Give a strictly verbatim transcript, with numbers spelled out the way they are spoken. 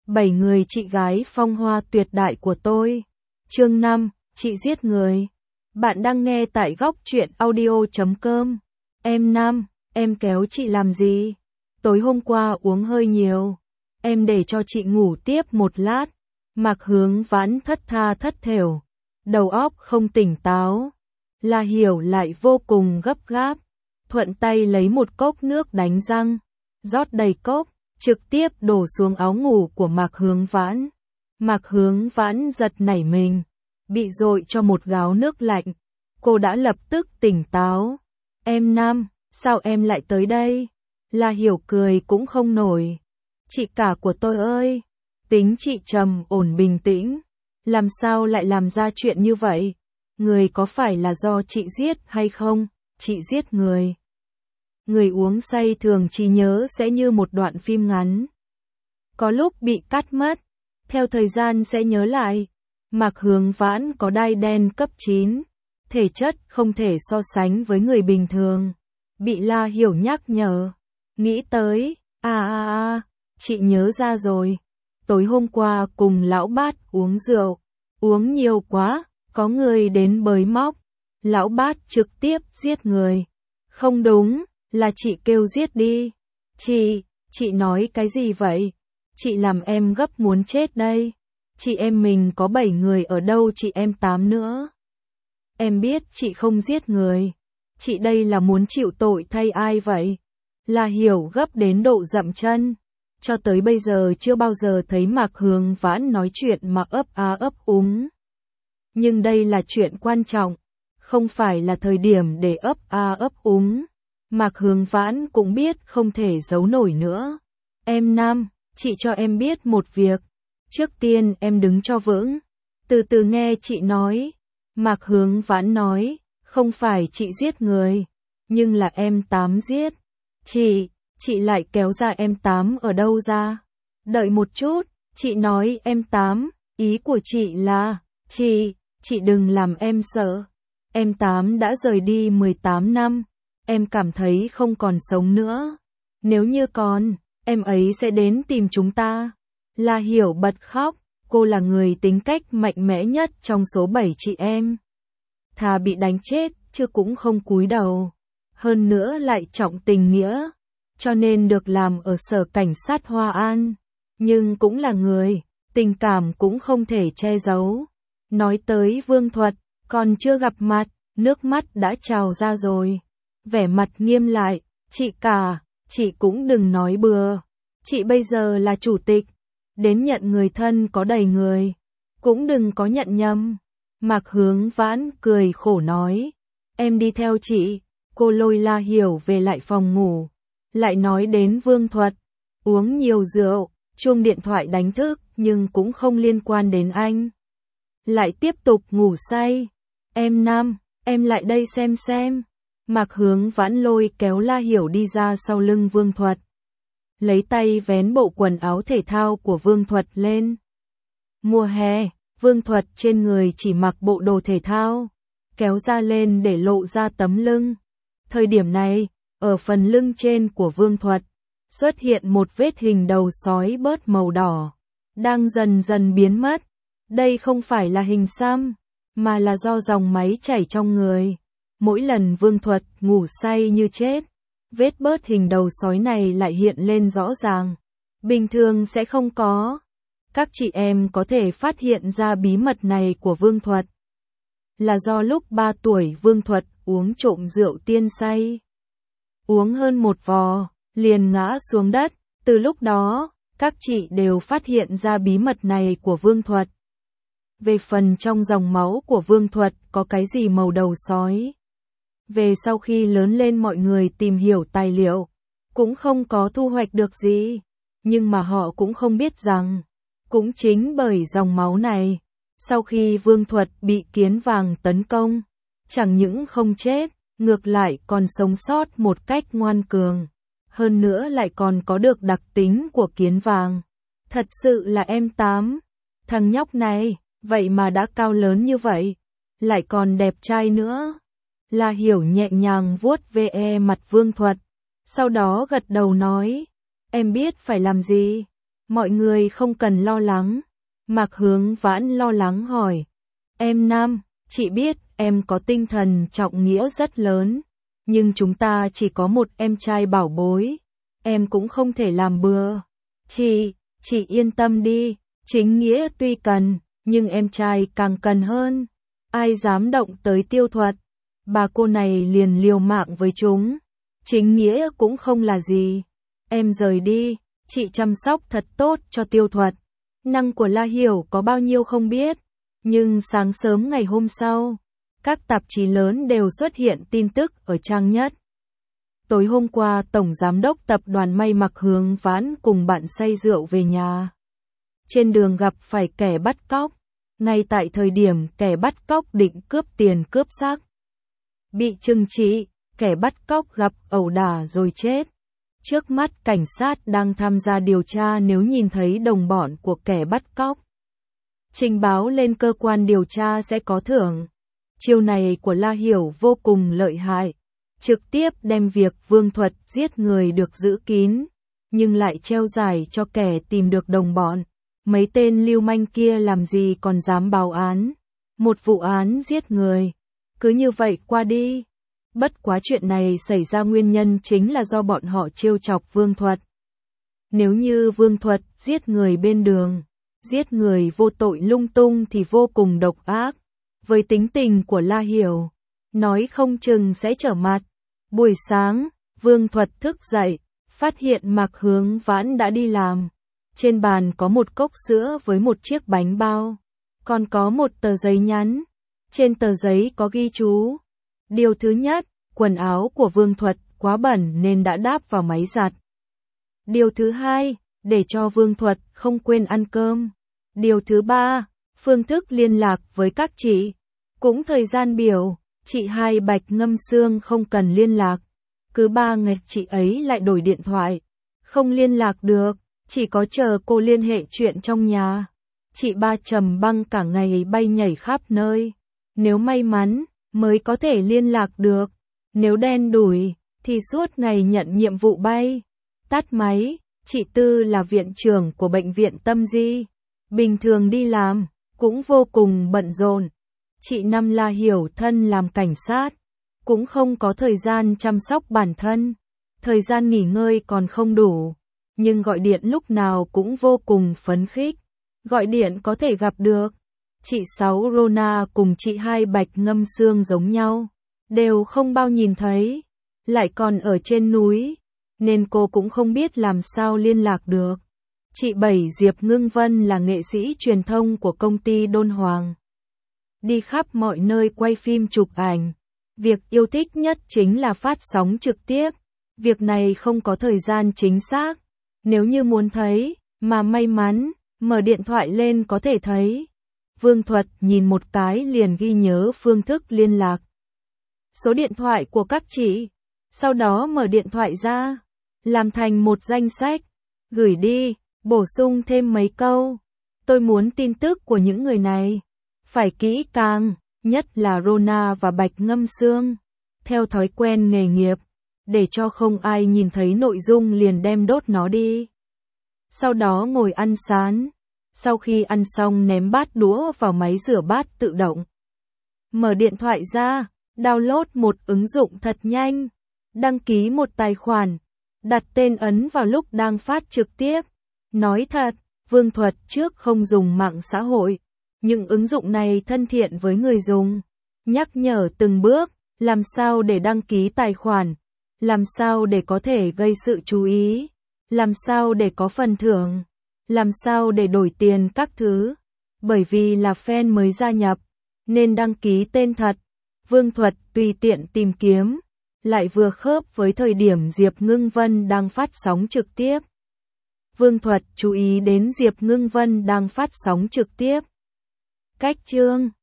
Bảy người chị gái phong hoa tuyệt đại của tôi. Chương năm, chị giết người. Bạn đang nghe tại góc truyện audio chấm com. Em Nam, em kéo chị làm gì? Tối hôm qua uống hơi nhiều. Em để cho chị ngủ tiếp một lát. Mạc Hướng Vãn thất tha thất thểu. Đầu óc không tỉnh táo. La Hiểu lại vô cùng gấp gáp. Thuận tay lấy một cốc nước đánh răng. Rót đầy cốc, trực tiếp đổ xuống áo ngủ của Mạc Hướng Vãn. Mạc Hướng Vãn giật nảy mình. Bị dội cho một gáo nước lạnh. Cô đã lập tức tỉnh táo. Em Nam, sao em lại tới đây? La Hiểu cười cũng không nổi. Chị cả của tôi ơi, tính chị trầm ổn bình tĩnh. Làm sao lại làm ra chuyện như vậy? Người có phải là do chị giết hay không? Chị giết người. Người uống say thường trí nhớ sẽ như một đoạn phim ngắn. Có lúc bị cắt mất, theo thời gian sẽ nhớ lại. Mạc Hướng Vãn có đai đen cấp chín, thể chất không thể so sánh với người bình thường. Bị La Hiểu nhắc nhở, nghĩ tới, à à à, chị nhớ ra rồi. Tối hôm qua cùng lão Bát uống rượu, uống nhiều quá, có người đến bới móc. Lão Bát trực tiếp giết người. Không đúng, là chị kêu giết đi. Chị, chị nói cái gì vậy? Chị làm em gấp muốn chết đây. Chị em mình có bảy người ở đâu chị em tám nữa. Em biết chị không giết người. Chị đây là muốn chịu tội thay ai vậy? La Hiểu gấp đến độ dậm chân. Cho tới bây giờ chưa bao giờ thấy Mạc Hướng Vãn nói chuyện mà ấp á ấp úng. Nhưng đây là chuyện quan trọng, không phải là thời điểm để ấp a ấp úng. Mạc Hướng Vãn cũng biết không thể giấu nổi nữa. Em Nam, chị cho em biết một việc. Trước tiên em đứng cho vững. Từ từ nghe chị nói. Mạc Hướng Vãn nói, không phải chị giết người, nhưng là em Tám giết. Chị, chị lại kéo ra em Tám ở đâu ra? Đợi một chút, chị nói em Tám, ý của chị là, chị, chị đừng làm em sợ. Em Tám đã rời đi mười tám năm, em cảm thấy không còn sống nữa. Nếu như còn, em ấy sẽ đến tìm chúng ta. La Hiểu bật khóc, cô là người tính cách mạnh mẽ nhất trong số bảy chị em. Thà bị đánh chết, chứ cũng không cúi đầu. Hơn nữa lại trọng tình nghĩa, cho nên được làm ở sở cảnh sát Hoa An. Nhưng cũng là người, tình cảm cũng không thể che giấu. Nói tới Vương Thuật, còn chưa gặp mặt, nước mắt đã trào ra rồi. Vẻ mặt nghiêm lại, chị cả, chị cũng đừng nói bừa. Chị bây giờ là chủ tịch, đến nhận người thân có đầy người, cũng đừng có nhận nhầm. Mạc Hướng Vãn cười khổ nói, em đi theo chị. Cô lôi La Hiểu về lại phòng ngủ, lại nói đến Vương Thuật, uống nhiều rượu, chuông điện thoại đánh thức nhưng cũng không liên quan đến anh. Lại tiếp tục ngủ say. Em Nam, em lại đây xem xem. Mạc Hướng Vãn lôi kéo La Hiểu đi ra sau lưng Vương Thuật. Lấy tay vén bộ quần áo thể thao của Vương Thuật lên. Mùa hè, Vương Thuật trên người chỉ mặc bộ đồ thể thao, kéo ra lên để lộ ra tấm lưng. Thời điểm này, ở phần lưng trên của Vương Thuật, xuất hiện một vết hình đầu sói bớt màu đỏ, đang dần dần biến mất. Đây không phải là hình xăm, mà là do dòng máu chảy trong người. Mỗi lần Vương Thuật ngủ say như chết, vết bớt hình đầu sói này lại hiện lên rõ ràng. Bình thường sẽ không có. Các chị em có thể phát hiện ra bí mật này của Vương Thuật là do lúc ba tuổi Vương Thuật uống trộm rượu tiên say. Uống hơn một vò, liền ngã xuống đất. Từ lúc đó, các chị đều phát hiện ra bí mật này của Vương Thuật. Về phần trong dòng máu của Vương Thuật có cái gì màu đầu sói. Về sau khi lớn lên mọi người tìm hiểu tài liệu, cũng không có thu hoạch được gì. Nhưng mà họ cũng không biết rằng, cũng chính bởi dòng máu này, sau khi Vương Thuật bị kiến vàng tấn công, chẳng những không chết, ngược lại còn sống sót một cách ngoan cường. Hơn nữa lại còn có được đặc tính của kiến vàng. Thật sự là em Tám. Thằng nhóc này, vậy mà đã cao lớn như vậy, lại còn đẹp trai nữa. La Hiểu nhẹ nhàng vuốt ve mặt Vương Thuật, sau đó gật đầu nói, em biết phải làm gì. Mọi người không cần lo lắng. Mạc Hướng Vãn lo lắng hỏi. Em Nam, chị biết em có tinh thần trọng nghĩa rất lớn, nhưng chúng ta chỉ có một em trai bảo bối. Em cũng không thể làm bừa. Chị, chị yên tâm đi, chính nghĩa tuy cần, nhưng em trai càng cần hơn. Ai dám động tới Tiêu Thuật, bà cô này liền liều mạng với chúng. Chính nghĩa cũng không là gì. Em rời đi, chị chăm sóc thật tốt cho Tiêu Thuật. Năng của La Hiểu có bao nhiêu không biết, nhưng sáng sớm ngày hôm sau, các tạp chí lớn đều xuất hiện tin tức ở trang nhất. Tối hôm qua Tổng Giám đốc Tập đoàn May Mặc Hướng Vãn cùng bạn say rượu về nhà. Trên đường gặp phải kẻ bắt cóc, ngay tại thời điểm kẻ bắt cóc định cướp tiền cướp xác. Bị trừng trị, kẻ bắt cóc gặp ẩu đả rồi chết. Trước mắt cảnh sát đang tham gia điều tra nếu nhìn thấy đồng bọn của kẻ bắt cóc. Trình báo lên cơ quan điều tra sẽ có thưởng. Chiêu này của La Hiểu vô cùng lợi hại. Trực tiếp đem việc Vương Thuật giết người được giữ kín, nhưng lại treo giải cho kẻ tìm được đồng bọn. Mấy tên lưu manh kia làm gì còn dám báo án. Một vụ án giết người, cứ như vậy qua đi. Bất quá chuyện này xảy ra nguyên nhân chính là do bọn họ trêu chọc Vương Thuật. Nếu như Vương Thuật giết người bên đường, giết người vô tội lung tung thì vô cùng độc ác. Với tính tình của La Hiểu, nói không chừng sẽ trở mặt. Buổi sáng, Vương Thuật thức dậy, phát hiện Mạc Hướng Vãn đã đi làm. Trên bàn có một cốc sữa với một chiếc bánh bao, còn có một tờ giấy nhắn. Trên tờ giấy có ghi chú. Điều thứ nhất, quần áo của Vương Thuật quá bẩn nên đã đáp vào máy giặt. Điều thứ hai, để cho Vương Thuật không quên ăn cơm. Điều thứ ba, phương thức liên lạc với các chị. Cũng thời gian biểu, chị hai Bạch Ngâm Sương không cần liên lạc. Cứ ba ngày chị ấy lại đổi điện thoại. Không liên lạc được, chỉ có chờ cô liên hệ chuyện trong nhà. Chị ba Trầm Băng cả ngày bay nhảy khắp nơi. Nếu may mắn, mới có thể liên lạc được. Nếu đen đủi, thì suốt ngày nhận nhiệm vụ bay. Tắt máy, chị Tư là viện trưởng của bệnh viện Tâm Di. Bình thường đi làm, cũng vô cùng bận rộn. Chị Năm La Hiểu thân làm cảnh sát, cũng không có thời gian chăm sóc bản thân. Thời gian nghỉ ngơi còn không đủ, nhưng gọi điện lúc nào cũng vô cùng phấn khích. Gọi điện có thể gặp được. Chị Sáu Rona cùng chị hai Bạch Ngâm Sương giống nhau, đều không bao nhìn thấy, lại còn ở trên núi, nên cô cũng không biết làm sao liên lạc được. Chị Bảy Diệp Ngưng Vân là nghệ sĩ truyền thông của công ty Đôn Hoàng. Đi khắp mọi nơi quay phim chụp ảnh. Việc yêu thích nhất chính là phát sóng trực tiếp. Việc này không có thời gian chính xác. Nếu như muốn thấy, mà may mắn, mở điện thoại lên có thể thấy. Vương Thuật nhìn một cái liền ghi nhớ phương thức liên lạc. Số điện thoại của các chị. Sau đó mở điện thoại ra, làm thành một danh sách, gửi đi, bổ sung thêm mấy câu. Tôi muốn tin tức của những người này phải kỹ càng, nhất là Rona và Bạch Ngâm Sương. Theo thói quen nghề nghiệp, để cho không ai nhìn thấy nội dung liền đem đốt nó đi. Sau đó ngồi ăn sáng. Sau khi ăn xong ném bát đũa vào máy rửa bát tự động. Mở điện thoại ra, download một ứng dụng thật nhanh. Đăng ký một tài khoản. Đặt tên ấn vào lúc đang phát trực tiếp. Nói thật, Vương Thuật trước không dùng mạng xã hội. Nhưng ứng dụng này thân thiện với người dùng. Nhắc nhở từng bước, làm sao để đăng ký tài khoản. Làm sao để có thể gây sự chú ý. Làm sao để có phần thưởng. Làm sao để đổi tiền các thứ. Bởi vì là fan mới gia nhập, nên đăng ký tên thật. Vương Thuật tùy tiện tìm kiếm, lại vừa khớp với thời điểm Diệp Ngưng Vân đang phát sóng trực tiếp. Vương Thuật chú ý đến Diệp Ngưng Vân đang phát sóng trực tiếp. Cách chương